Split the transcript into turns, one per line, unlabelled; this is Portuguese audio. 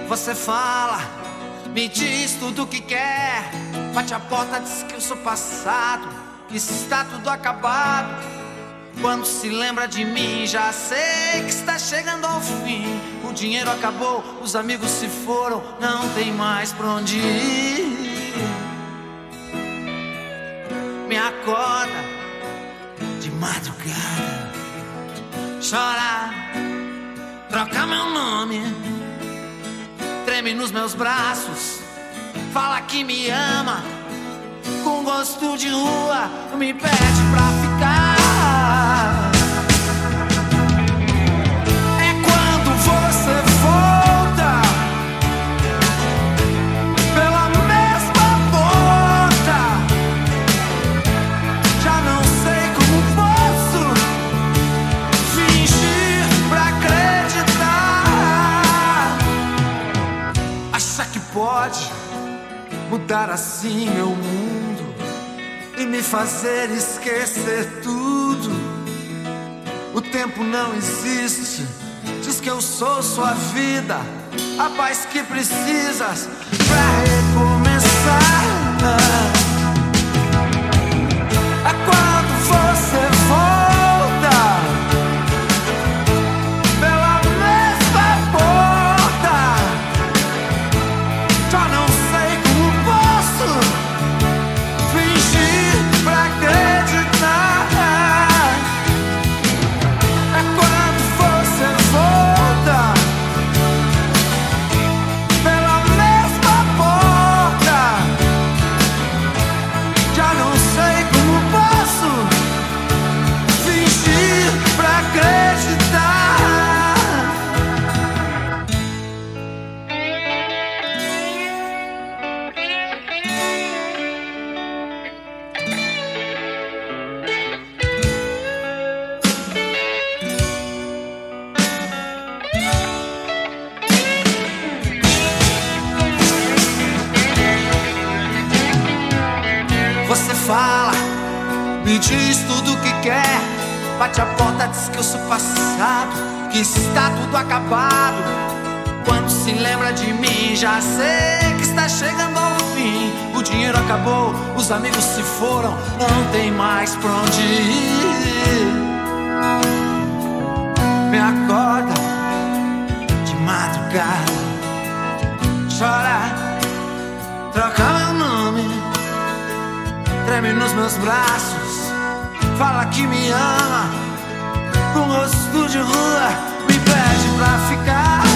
Você fala, me diz tudo o que quer. Bate a porta, diz que eu sou passado, que está tudo acabado. Quando se lembra de mim, já sei que está chegando ao fim. O dinheiro acabou, os amigos se foram, não tem mais pra onde ir. Me acorda de madrugada, chora, troca meu nome, treme nos meus braços, fala que me ama, com gosto de rua, me pede pra ficar. É quando você volta pela mesma porta, já não sei como posso fingir pra acreditar. Acha que pode mudar assim meu mundo e me fazer esquecer tudo? O tempo não existe, diz que eu sou sua vida, a paz que precisas pra recomeçar. É quando você volta pela mesma porta, já não sei como posso fingir pra acreditar. É quando você volta pela mesma porta, já não sei como posso fingir pra acreditar. Você fala, me diz tudo o que quer. Bate a porta, diz que eu sou passado, que está tudo acabado. Quando se lembra de mim, já sei que está chegando ao fim. O dinheiro acabou, os amigos se foram, não tem mais pra onde ir. Me acorda de madrugada, chora, troca meu nome, treme nos meus braços, fala que me ama, com rosto de rua, me pede pra ficar.